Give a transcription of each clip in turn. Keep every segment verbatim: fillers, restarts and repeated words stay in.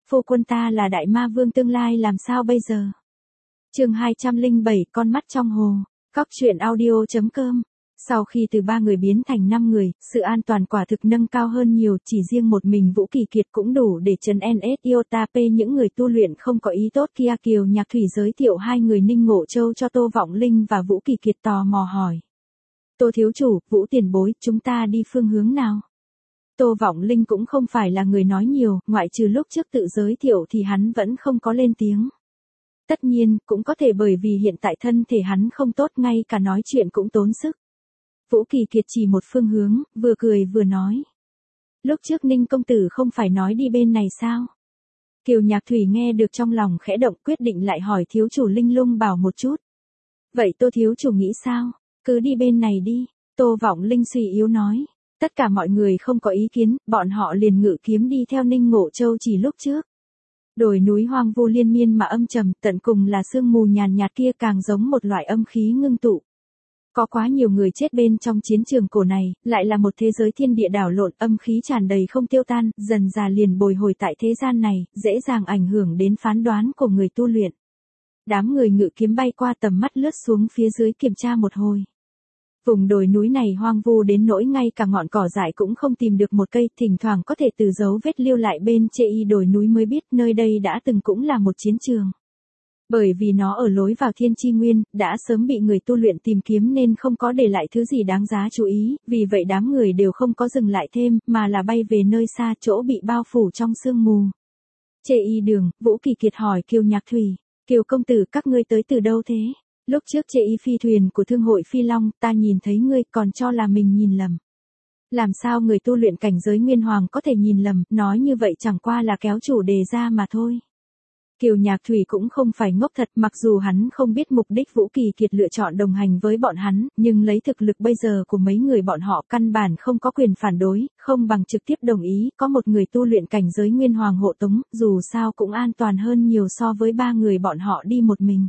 phu quân ta là đại ma vương tương lai làm sao bây giờ? Chương hai trăm lẻ bảy, con mắt trong hồ. Cóc truyện audio chấm com. Sau khi từ ba người biến thành năm người, sự an toàn quả thực nâng cao hơn nhiều, chỉ riêng một mình Vũ Kỳ Kiệt cũng đủ để trấn en ét Iota P những người tu luyện không có ý tốt kia. Kiều Nhạc Thủy giới thiệu hai người Ninh Ngộ Châu cho Tô Vọng Linh và Vũ Kỳ Kiệt tò mò hỏi. Tô thiếu chủ, Vũ tiền bối, chúng ta đi phương hướng nào? Tô Vọng Linh cũng không phải là người nói nhiều, ngoại trừ lúc trước tự giới thiệu thì hắn vẫn không có lên tiếng. Tất nhiên, cũng có thể bởi vì hiện tại thân thể hắn không tốt, ngay cả nói chuyện cũng tốn sức. Vũ Kỳ Kiệt chỉ một phương hướng, vừa cười vừa nói. Lúc trước Ninh công tử không phải nói đi bên này sao? Kiều Nhạc Thủy nghe được trong lòng khẽ động, quyết định lại hỏi thiếu chủ Linh Lung Bảo một chút. Vậy Tô thiếu chủ nghĩ sao? Cứ đi bên này đi, Tô Vọng Linh suy yếu nói. Tất cả mọi người không có ý kiến, bọn họ liền ngự kiếm đi theo Ninh Ngộ Châu chỉ lúc trước. Đồi núi hoang vu liên miên mà âm trầm, tận cùng là sương mù nhàn nhạt kia càng giống một loại âm khí ngưng tụ. Có quá nhiều người chết bên trong chiến trường cổ này, lại là một thế giới thiên địa đảo lộn, âm khí tràn đầy không tiêu tan, dần dà liền bồi hồi tại thế gian này, dễ dàng ảnh hưởng đến phán đoán của người tu luyện. Đám người ngự kiếm bay qua, tầm mắt lướt xuống phía dưới kiểm tra một hồi. Vùng đồi núi này hoang vu đến nỗi ngay cả ngọn cỏ dại cũng không tìm được một cây, thỉnh thoảng có thể từ dấu vết lưu lại bên chê y đồi núi mới biết nơi đây đã từng cũng là một chiến trường. Bởi vì nó ở lối vào Thiên Chi Nguyên, đã sớm bị người tu luyện tìm kiếm nên không có để lại thứ gì đáng giá chú ý, vì vậy đám người đều không có dừng lại thêm, mà là bay về nơi xa, chỗ bị bao phủ trong sương mù. Chê y đường, Vũ Kỳ Kiệt hỏi Kiều Nhạc Thủy, Kiều công tử các ngươi tới từ đâu thế? Lúc trước chê y phi thuyền của thương hội Phi Long, ta nhìn thấy ngươi còn cho là mình nhìn lầm. Làm sao người tu luyện cảnh giới Nguyên Hoàng có thể nhìn lầm, nói như vậy chẳng qua là kéo chủ đề ra mà thôi. Kiều Nhạc Thủy cũng không phải ngốc thật, mặc dù hắn không biết mục đích Vũ Kỳ Kiệt lựa chọn đồng hành với bọn hắn, nhưng lấy thực lực bây giờ của mấy người bọn họ căn bản không có quyền phản đối, không bằng trực tiếp đồng ý, có một người tu luyện cảnh giới Nguyên Hoàng hộ tống, dù sao cũng an toàn hơn nhiều so với ba người bọn họ đi một mình.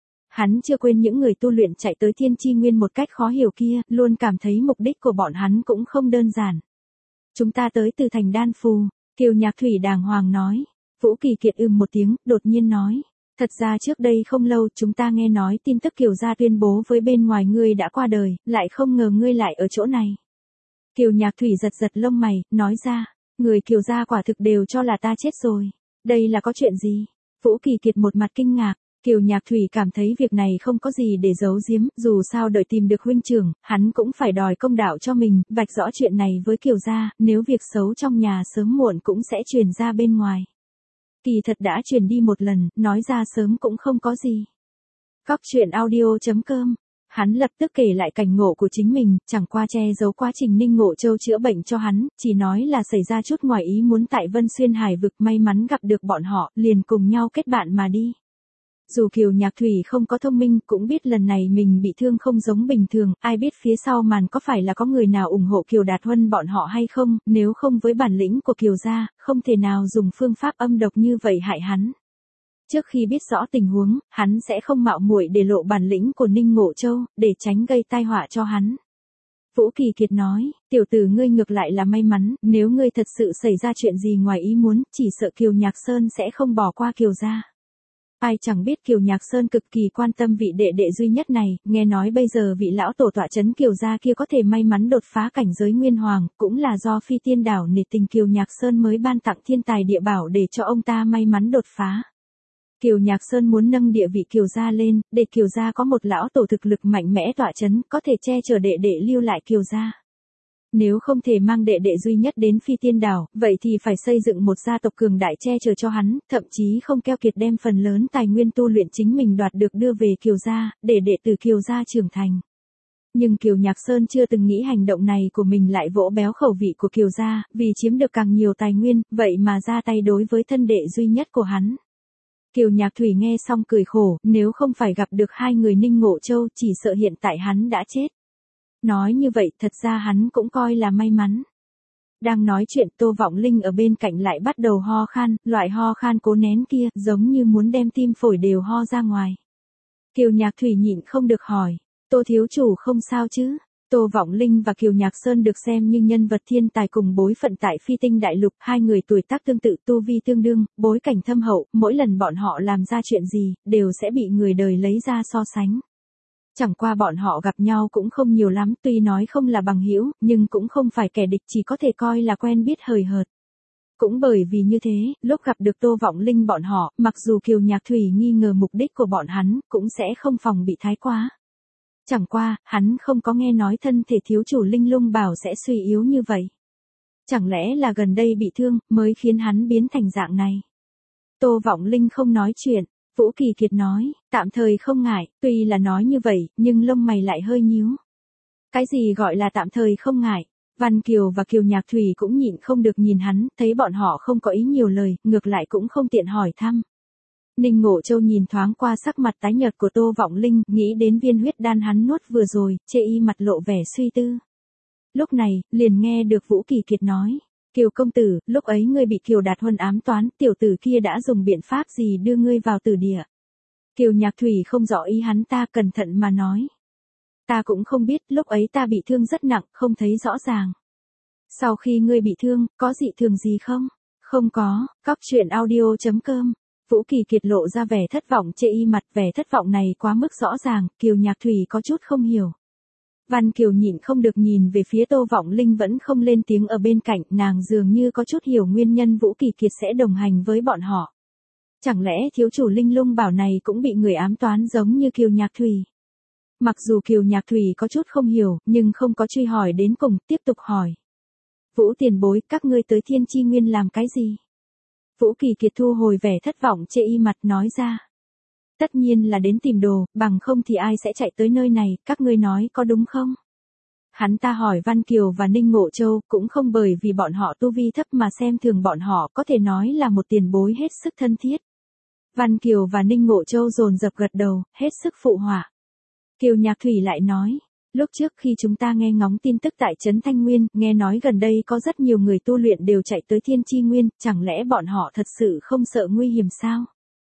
Hắn chưa quên những người tu luyện chạy tới Thiên Chi Nguyên một cách khó hiểu kia, luôn cảm thấy mục đích của bọn hắn cũng không đơn giản. Chúng ta tới từ thành Đan Phù, Kiều Nhạc Thủy đàng hoàng nói. Vũ Kỳ Kiệt ừm một tiếng, đột nhiên nói. Thật ra trước đây không lâu chúng ta nghe nói tin tức Kiều gia tuyên bố với bên ngoài ngươi đã qua đời, lại không ngờ ngươi lại ở chỗ này. Kiều Nhạc Thủy giật giật lông mày, nói ra, người Kiều gia quả thực đều cho là ta chết rồi. Đây là có chuyện gì? Vũ Kỳ Kiệt một mặt kinh ngạc. Kiều Nhạc Thủy cảm thấy việc này không có gì để giấu giếm, dù sao đợi tìm được huynh trưởng, hắn cũng phải đòi công đạo cho mình, vạch rõ chuyện này với Kiều gia, nếu việc xấu trong nhà sớm muộn cũng sẽ truyền ra bên ngoài. Kỳ thật đã truyền đi một lần, nói ra sớm cũng không có gì. Cóc truyện audio chấm com. Hắn lập tức kể lại cảnh ngộ của chính mình, chẳng qua che giấu quá trình Ninh Ngộ Châu chữa bệnh cho hắn, chỉ nói là xảy ra chút ngoài ý muốn tại Vân Xuyên Hải vực, may mắn gặp được bọn họ, liền cùng nhau kết bạn mà đi. Dù Kiều Nhạc Thủy không có thông minh, cũng biết lần này mình bị thương không giống bình thường, ai biết phía sau màn có phải là có người nào ủng hộ Kiều Đạt Huân bọn họ hay không, nếu không với bản lĩnh của Kiều gia, không thể nào dùng phương pháp âm độc như vậy hại hắn. Trước khi biết rõ tình huống, hắn sẽ không mạo muội để lộ bản lĩnh của Ninh Ngộ Châu, để tránh gây tai họa cho hắn. Vũ Kỳ Kiệt nói, tiểu tử ngươi ngược lại là may mắn, nếu ngươi thật sự xảy ra chuyện gì ngoài ý muốn, chỉ sợ Kiều Nhạc Sơn sẽ không bỏ qua Kiều gia. Ai chẳng biết Kiều Nhạc Sơn cực kỳ quan tâm vị đệ đệ duy nhất này, nghe nói bây giờ vị lão tổ tọa trấn Kiều gia kia có thể may mắn đột phá cảnh giới Nguyên Hoàng, cũng là do Phi Tiên Đảo nể tình Kiều Nhạc Sơn mới ban tặng thiên tài địa bảo để cho ông ta may mắn đột phá. Kiều Nhạc Sơn muốn nâng địa vị Kiều gia lên, để Kiều gia có một lão tổ thực lực mạnh mẽ tọa trấn, có thể che chở đệ đệ lưu lại Kiều gia. Nếu không thể mang đệ đệ duy nhất đến Phi Tiên Đảo, vậy thì phải xây dựng một gia tộc cường đại che chở cho hắn, thậm chí không keo kiệt đem phần lớn tài nguyên tu luyện chính mình đoạt được đưa về Kiều gia, để đệ tử Kiều gia trưởng thành. Nhưng Kiều Nhạc Sơn chưa từng nghĩ hành động này của mình lại vỗ béo khẩu vị của Kiều gia, vì chiếm được càng nhiều tài nguyên, vậy mà ra tay đối với thân đệ duy nhất của hắn. Kiều Nhạc Thủy nghe xong cười khổ, nếu không phải gặp được hai người Ninh Ngộ Châu, chỉ sợ hiện tại hắn đã chết. Nói như vậy, thật ra hắn cũng coi là may mắn. Đang nói chuyện, Tô Vọng Linh ở bên cạnh lại bắt đầu ho khan, loại ho khan cố nén kia, giống như muốn đem tim phổi đều ho ra ngoài. Kiều Nhạc Thủy nhịn không được hỏi, Tô thiếu chủ không sao chứ? Tô Vọng Linh và Kiều Nhạc Sơn được xem như nhân vật thiên tài cùng bối phận tại Phi Tinh Đại Lục, hai người tuổi tác tương tự, tu vi tương đương, bối cảnh thâm hậu, mỗi lần bọn họ làm ra chuyện gì, đều sẽ bị người đời lấy ra so sánh. Chẳng qua bọn họ gặp nhau cũng không nhiều lắm, tuy nói không là bằng hữu, nhưng cũng không phải kẻ địch, chỉ có thể coi là quen biết hời hợt. Cũng bởi vì như thế, lúc gặp được Tô Vọng Linh bọn họ, mặc dù Kiều Nhạc Thủy nghi ngờ mục đích của bọn hắn, cũng sẽ không phòng bị thái quá. Chẳng qua, hắn không có nghe nói thân thể thiếu chủ Linh Lung Bảo sẽ suy yếu như vậy. Chẳng lẽ là gần đây bị thương, mới khiến hắn biến thành dạng này. Tô Vọng Linh không nói chuyện, Vũ Kỳ Kiệt nói, tạm thời không ngại, tuy là nói như vậy, nhưng lông mày lại hơi nhíu. Cái gì gọi là tạm thời không ngại? Văn Kiều và Kiều Nhạc Thủy cũng nhịn không được nhìn hắn, thấy bọn họ không có ý nhiều lời, ngược lại cũng không tiện hỏi thăm. Ninh Ngộ Châu nhìn thoáng qua sắc mặt tái nhợt của Tô Vọng Linh, nghĩ đến viên huyết đan hắn nuốt vừa rồi, chê y mặt lộ vẻ suy tư. Lúc này, liền nghe được Vũ Kỳ Kiệt nói, Kiều công tử, lúc ấy ngươi bị Kiều Đạt Huân ám toán, tiểu tử kia đã dùng biện pháp gì đưa ngươi vào tử địa? Kiều Nhạc Thủy không rõ ý hắn ta, cẩn thận mà nói. Ta cũng không biết, lúc ấy ta bị thương rất nặng, không thấy rõ ràng. Sau khi ngươi bị thương, có dị thường gì không? Không có, cóc truyện audio chấm com. Vũ Kỳ Kiệt lộ ra vẻ thất vọng, chê y mặt, vẻ thất vọng này quá mức rõ ràng, Kiều Nhạc Thủy có chút không hiểu. Văn Kiều nhịn không được nhìn về phía Tô Vọng Linh vẫn không lên tiếng ở bên cạnh, nàng dường như có chút hiểu nguyên nhân Vũ Kỳ Kiệt sẽ đồng hành với bọn họ. Chẳng lẽ thiếu chủ Linh Lung Bảo này cũng bị người ám toán giống như Kiều Nhạc Thủy? Mặc dù Kiều Nhạc Thủy có chút không hiểu, nhưng không có truy hỏi đến cùng, tiếp tục hỏi. Vũ tiền bối, các ngươi tới Thiên Chi Nguyên làm cái gì? Vũ Kỳ Kiệt thu hồi vẻ thất vọng, chê y mặt nói ra. Tất nhiên là đến tìm đồ, bằng không thì ai sẽ chạy tới nơi này, các ngươi nói có đúng không? Hắn ta hỏi Văn Kiều và Ninh Ngộ Châu, cũng không bởi vì bọn họ tu vi thấp mà xem thường bọn họ, có thể nói là một tiền bối hết sức thân thiết. Văn Kiều và Ninh Ngộ Châu dồn dập gật đầu, hết sức phụ họa. Kiều Nhạc Thủy lại nói, lúc trước khi chúng ta nghe ngóng tin tức tại Trấn Thanh Nguyên, nghe nói gần đây có rất nhiều người tu luyện đều chạy tới Thiên Chi Nguyên, chẳng lẽ bọn họ thật sự không sợ nguy hiểm sao?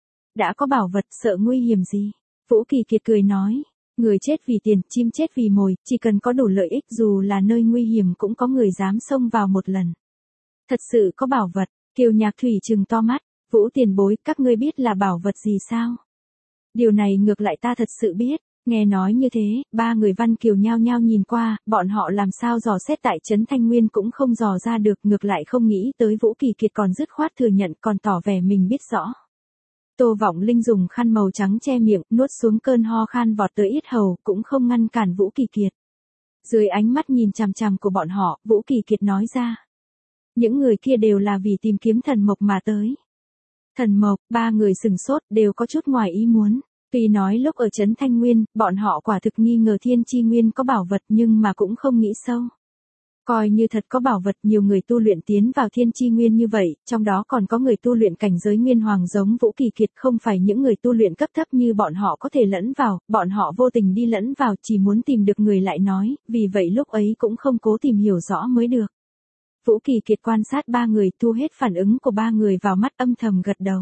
Đã có bảo vật, sợ nguy hiểm gì? Vũ Kỳ Kiệt cười nói, người chết vì tiền, chim chết vì mồi, chỉ cần có đủ lợi ích dù là nơi nguy hiểm cũng có người dám xông vào một lần. Thật sự có bảo vật, Kiều Nhạc Thủy trừng to mắt, Vũ tiền bối, các ngươi biết là bảo vật gì sao? Điều này ngược lại ta thật sự biết. Nghe nói như thế, ba người Văn Kiều nhao nhao nhìn qua, bọn họ làm sao dò xét tại Trấn Thanh Nguyên cũng không dò ra được, ngược lại không nghĩ tới Vũ Kỳ Kiệt còn dứt khoát thừa nhận, còn tỏ vẻ mình biết rõ. Tô Vọng Linh dùng khăn màu trắng che miệng, nuốt xuống cơn ho khan vọt tới yết hầu, cũng không ngăn cản Vũ Kỳ Kiệt. Dưới ánh mắt nhìn chằm chằm của bọn họ, Vũ Kỳ Kiệt nói ra. Những người kia đều là vì tìm kiếm thần mộc mà tới. Thần mộc, ba người sừng sốt, đều có chút ngoài ý muốn. Tuy nói lúc ở Trấn Thanh Nguyên, bọn họ quả thực nghi ngờ Thiên Chi Nguyên có bảo vật nhưng mà cũng không nghĩ sâu. Coi như thật có bảo vật, nhiều người tu luyện tiến vào Thiên Chi Nguyên như vậy, trong đó còn có người tu luyện cảnh giới Nguyên Hoàng giống Vũ Kỳ Kiệt, không phải những người tu luyện cấp thấp như bọn họ có thể lẫn vào, bọn họ vô tình đi lẫn vào, chỉ muốn tìm được người lại nói, vì vậy lúc ấy cũng không cố tìm hiểu rõ mới được. Vũ Kỳ Kiệt quan sát ba người, thu hết phản ứng của ba người vào mắt, âm thầm gật đầu.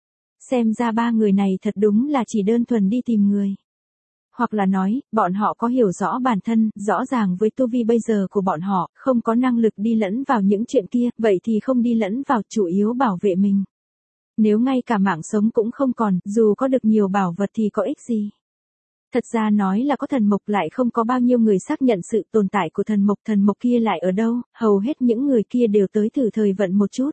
Xem ra ba người này thật đúng là chỉ đơn thuần đi tìm người. Hoặc là nói, bọn họ có hiểu rõ bản thân, rõ ràng với tu vi bây giờ của bọn họ, không có năng lực đi lẫn vào những chuyện kia, vậy thì không đi lẫn vào, chủ yếu bảo vệ mình. Nếu ngay cả mạng sống cũng không còn, dù có được nhiều bảo vật thì có ích gì. Thật ra nói là có thần mộc lại không có bao nhiêu người xác nhận sự tồn tại của thần mộc, thần mộc kia lại ở đâu, hầu hết những người kia đều tới thử thời vận một chút.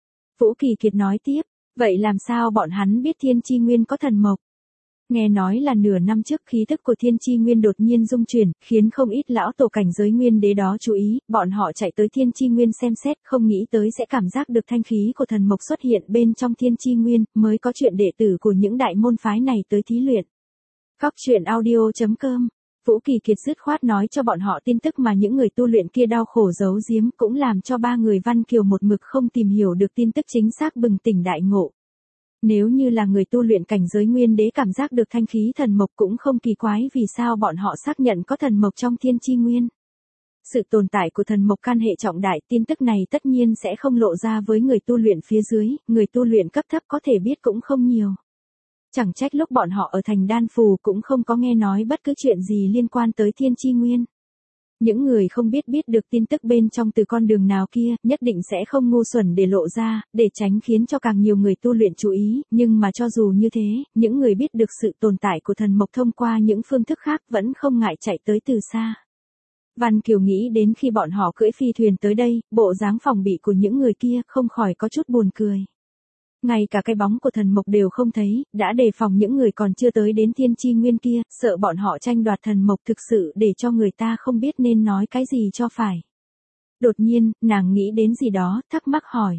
Vũ Kỳ Kiệt nói tiếp. Vậy làm sao bọn hắn biết Thiên Chi Nguyên có thần mộc? Nghe nói là nửa năm trước khí tức của Thiên Chi Nguyên đột nhiên rung chuyển, khiến không ít lão tổ cảnh giới nguyên đế đó chú ý, bọn họ chạy tới Thiên Chi Nguyên xem xét, không nghĩ tới sẽ cảm giác được thanh khí của thần mộc xuất hiện bên trong Thiên Chi Nguyên, mới có chuyện đệ tử của những đại môn phái này tới thí luyện. Cóc truyện audio chấm com. Vũ Kỳ Kiệt dứt khoát nói cho bọn họ tin tức mà những người tu luyện kia đau khổ giấu giếm, cũng làm cho ba người Văn Kiều một mực không tìm hiểu được tin tức chính xác, bừng tỉnh đại ngộ. Nếu như là người tu luyện cảnh giới nguyên đế cảm giác được thanh khí thần mộc cũng không kỳ quái vì sao bọn họ xác nhận có thần mộc trong Thiên Chi Nguyên. Sự tồn tại của thần mộc can hệ trọng đại, tin tức này tất nhiên sẽ không lộ ra với người tu luyện phía dưới, người tu luyện cấp thấp có thể biết cũng không nhiều. Chẳng trách lúc bọn họ ở thành Đan Phù cũng không có nghe nói bất cứ chuyện gì liên quan tới Thiên Chi Nguyên. Những người không biết biết được tin tức bên trong từ con đường nào kia, nhất định sẽ không ngu xuẩn để lộ ra, để tránh khiến cho càng nhiều người tu luyện chú ý, nhưng mà cho dù như thế, những người biết được sự tồn tại của thần mộc thông qua những phương thức khác vẫn không ngại chạy tới từ xa. Văn Kiều nghĩ đến khi bọn họ cưỡi phi thuyền tới đây, bộ dáng phòng bị của những người kia không khỏi có chút buồn cười. Ngay cả cái bóng của thần mộc đều không thấy, đã đề phòng những người còn chưa tới đến thiên chi nguyên kia, sợ bọn họ tranh đoạt thần mộc thực sự để cho người ta không biết nên nói cái gì cho phải. Đột nhiên, nàng nghĩ đến gì đó, thắc mắc hỏi.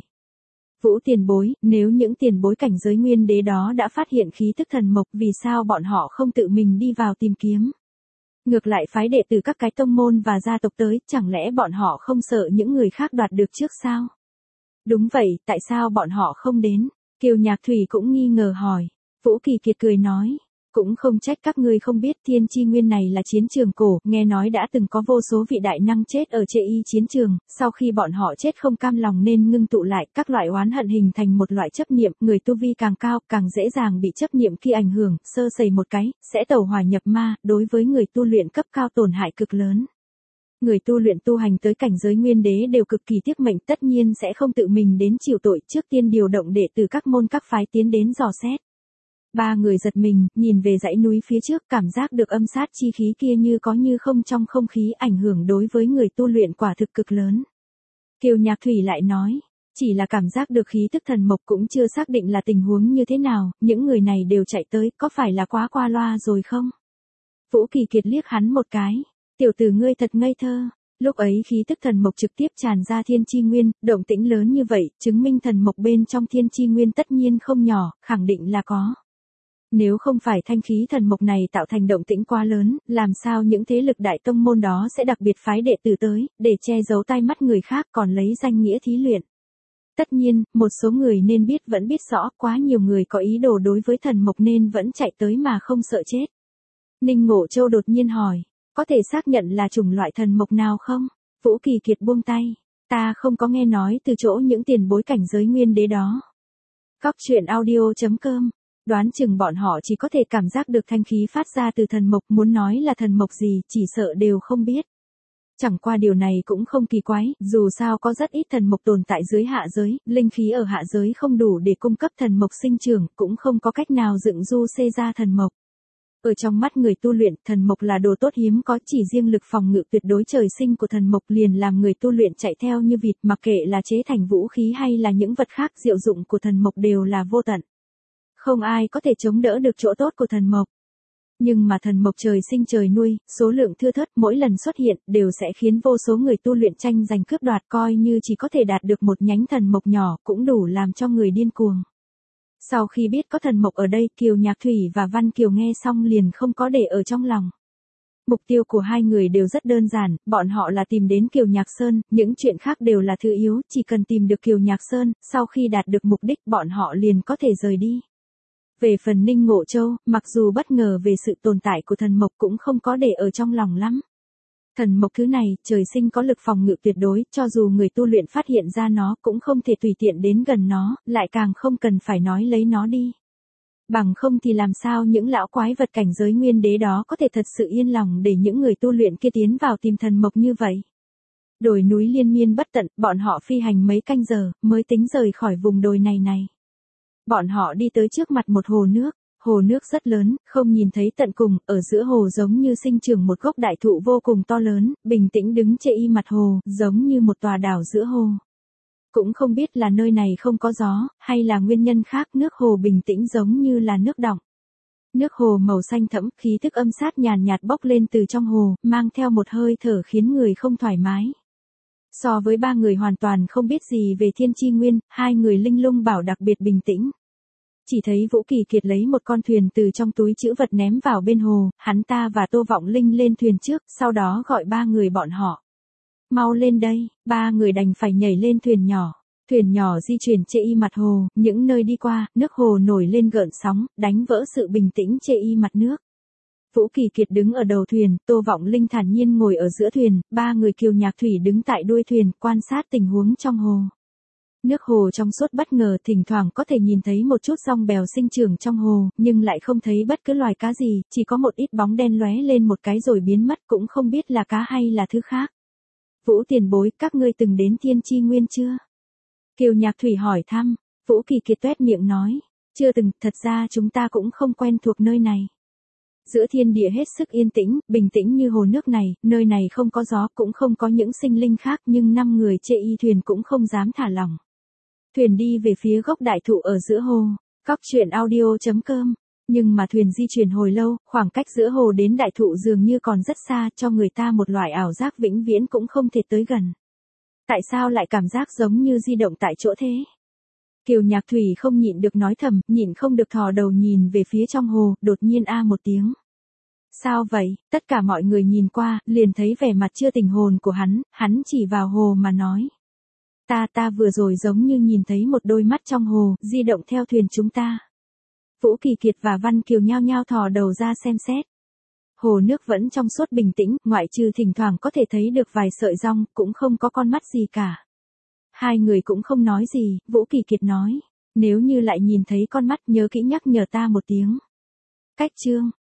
Vũ tiền bối, nếu những tiền bối cảnh giới nguyên đế đó đã phát hiện khí tức thần mộc, vì sao bọn họ không tự mình đi vào tìm kiếm? Ngược lại phái đệ tử các cái tông môn và gia tộc tới, chẳng lẽ bọn họ không sợ những người khác đoạt được trước sao? Đúng vậy, tại sao bọn họ không đến? Kiều Nhạc Thủy cũng nghi ngờ hỏi. Vũ Kỳ Kiệt cười nói, cũng không trách các ngươi không biết thiên chi nguyên này là chiến trường cổ, nghe nói đã từng có vô số vị đại năng chết ở Chê Y chiến trường, sau khi bọn họ chết không cam lòng nên ngưng tụ lại, các loại oán hận hình thành một loại chấp niệm, người tu vi càng cao, càng dễ dàng bị chấp niệm kia ảnh hưởng, sơ sẩy một cái, sẽ tẩu hỏa nhập ma, đối với người tu luyện cấp cao tổn hại cực lớn. Người tu luyện tu hành tới cảnh giới nguyên đế đều cực kỳ tiếc mệnh, tất nhiên sẽ không tự mình đến chịu tội, trước tiên điều động đệ tử các môn các phái tiến đến dò xét. Ba người giật mình, nhìn về dãy núi phía trước, cảm giác được âm sát chi khí kia như có như không trong không khí, ảnh hưởng đối với người tu luyện quả thực cực lớn. Kiều Nhạc Thủy lại nói, chỉ là cảm giác được khí tức thần mộc cũng chưa xác định là tình huống như thế nào, những người này đều chạy tới, có phải là quá qua loa rồi không? Vũ Kỳ Kiệt liếc hắn một cái. Tiểu tử ngươi thật ngây thơ, lúc ấy khí tức thần mộc trực tiếp tràn ra thiên chi nguyên, động tĩnh lớn như vậy, chứng minh thần mộc bên trong thiên chi nguyên tất nhiên không nhỏ, khẳng định là có. Nếu không phải thanh khí thần mộc này tạo thành động tĩnh quá lớn, làm sao những thế lực đại tông môn đó sẽ đặc biệt phái đệ tử tới, để che giấu tai mắt người khác còn lấy danh nghĩa thí luyện. Tất nhiên, một số người nên biết vẫn biết rõ, quá nhiều người có ý đồ đối với thần mộc nên vẫn chạy tới mà không sợ chết. Ninh Ngộ Châu đột nhiên hỏi. Có thể xác nhận là chủng loại thần mộc nào không? Vũ Kỳ Kiệt buông tay. Ta không có nghe nói từ chỗ những tiền bối cảnh giới nguyên đế đó. Cóc truyện audio chấm com. Đoán chừng bọn họ chỉ có thể cảm giác được thanh khí phát ra từ thần mộc, muốn nói là thần mộc gì chỉ sợ đều không biết. Chẳng qua điều này cũng không kỳ quái, dù sao có rất ít thần mộc tồn tại dưới hạ giới, linh khí ở hạ giới không đủ để cung cấp thần mộc sinh trưởng, cũng không có cách nào dựng du xê ra thần mộc. Ở trong mắt người tu luyện, thần mộc là đồ tốt hiếm có, chỉ riêng lực phòng ngự tuyệt đối trời sinh của thần mộc liền làm người tu luyện chạy theo như vịt, mặc kệ là chế thành vũ khí hay là những vật khác, diệu dụng của thần mộc đều là vô tận. Không ai có thể chống đỡ được chỗ tốt của thần mộc. Nhưng mà thần mộc trời sinh trời nuôi, số lượng thưa thớt, mỗi lần xuất hiện đều sẽ khiến vô số người tu luyện tranh giành cướp đoạt, coi như chỉ có thể đạt được một nhánh thần mộc nhỏ cũng đủ làm cho người điên cuồng. Sau khi biết có thần mộc ở đây, Kiều Nhạc Thủy và Văn Kiều nghe xong liền không có để ở trong lòng. Mục tiêu của hai người đều rất đơn giản, bọn họ là tìm đến Kiều Nhạc Sơn, những chuyện khác đều là thứ yếu, chỉ cần tìm được Kiều Nhạc Sơn, sau khi đạt được mục đích bọn họ liền có thể rời đi. Về phần Ninh Ngộ Châu, mặc dù bất ngờ về sự tồn tại của thần mộc cũng không có để ở trong lòng lắm. Thần mộc thứ này, trời sinh có lực phòng ngự tuyệt đối, cho dù người tu luyện phát hiện ra nó cũng không thể tùy tiện đến gần nó, lại càng không cần phải nói lấy nó đi. Bằng không thì làm sao những lão quái vật cảnh giới nguyên đế đó có thể thật sự yên lòng để những người tu luyện kia tiến vào tìm thần mộc như vậy. Đồi núi liên miên bất tận, bọn họ phi hành mấy canh giờ, mới tính rời khỏi vùng đồi này này. Bọn họ đi tới trước mặt một hồ nước. Hồ nước rất lớn, không nhìn thấy tận cùng, ở giữa hồ giống như sinh trưởng một gốc đại thụ vô cùng to lớn, bình tĩnh đứng chê y mặt hồ, giống như một tòa đảo giữa hồ. Cũng không biết là nơi này không có gió, hay là nguyên nhân khác, nước hồ bình tĩnh giống như là nước đọng. Nước hồ màu xanh thẫm, khí thức âm sát nhàn nhạt bốc lên từ trong hồ, mang theo một hơi thở khiến người không thoải mái. So với ba người hoàn toàn không biết gì về thiên chi nguyên, hai người linh lung bảo đặc biệt bình tĩnh. Chỉ thấy Vũ Kỳ Kiệt lấy một con thuyền từ trong túi trữ vật ném vào bên hồ, hắn ta và Tô Vọng Linh lên thuyền trước, sau đó gọi ba người bọn họ. Mau lên đây, ba người đành phải nhảy lên thuyền nhỏ. Thuyền nhỏ di chuyển chê y mặt hồ, những nơi đi qua, nước hồ nổi lên gợn sóng, đánh vỡ sự bình tĩnh chê y mặt nước. Vũ Kỳ Kiệt đứng ở đầu thuyền, Tô Vọng Linh thản nhiên ngồi ở giữa thuyền, ba người Kiều Nhạc Thủy đứng tại đuôi thuyền, quan sát tình huống trong hồ. Nước hồ trong suốt bất ngờ, thỉnh thoảng có thể nhìn thấy một chút dong bèo sinh trưởng trong hồ, nhưng lại không thấy bất cứ loài cá gì, chỉ có một ít bóng đen lóe lên một cái rồi biến mất, cũng không biết là cá hay là thứ khác. Vũ tiền bối, các ngươi từng đến Thiên Chi Nguyên chưa? Kiều Nhạc Thủy hỏi thăm. Vũ Kỳ Kiệt tuét miệng nói. Chưa từng, thật ra chúng ta cũng không quen thuộc nơi này. Giữa thiên địa hết sức yên tĩnh, bình tĩnh như hồ nước này, nơi này không có gió, cũng không có những sinh linh khác, nhưng năm người chê y thuyền cũng không dám thả lỏng. Thuyền đi về phía gốc đại thụ ở giữa hồ. Cóc truyện audio chấm com. Nhưng mà thuyền di chuyển hồi lâu, khoảng cách giữa hồ đến đại thụ dường như còn rất xa, cho người ta một loại ảo giác vĩnh viễn cũng không thể tới gần. Tại sao lại cảm giác giống như di động tại chỗ thế? Kiều Nhạc Thủy không nhịn được nói thầm, nhịn không được thò đầu nhìn về phía trong hồ, đột nhiên a một tiếng. Sao vậy? Tất cả mọi người nhìn qua, liền thấy vẻ mặt chưa tỉnh hồn của hắn, hắn chỉ vào hồ mà nói. Ta ta vừa rồi giống như nhìn thấy một đôi mắt trong hồ, di động theo thuyền chúng ta. Vũ Kỳ Kiệt và Văn Kiều nhao nhao thò đầu ra xem xét. Hồ nước vẫn trong suốt bình tĩnh, ngoại trừ thỉnh thoảng có thể thấy được vài sợi rong, cũng không có con mắt gì cả. Hai người cũng không nói gì, Vũ Kỳ Kiệt nói. Nếu như lại nhìn thấy con mắt nhớ kỹ nhắc nhở ta một tiếng. Cách chương.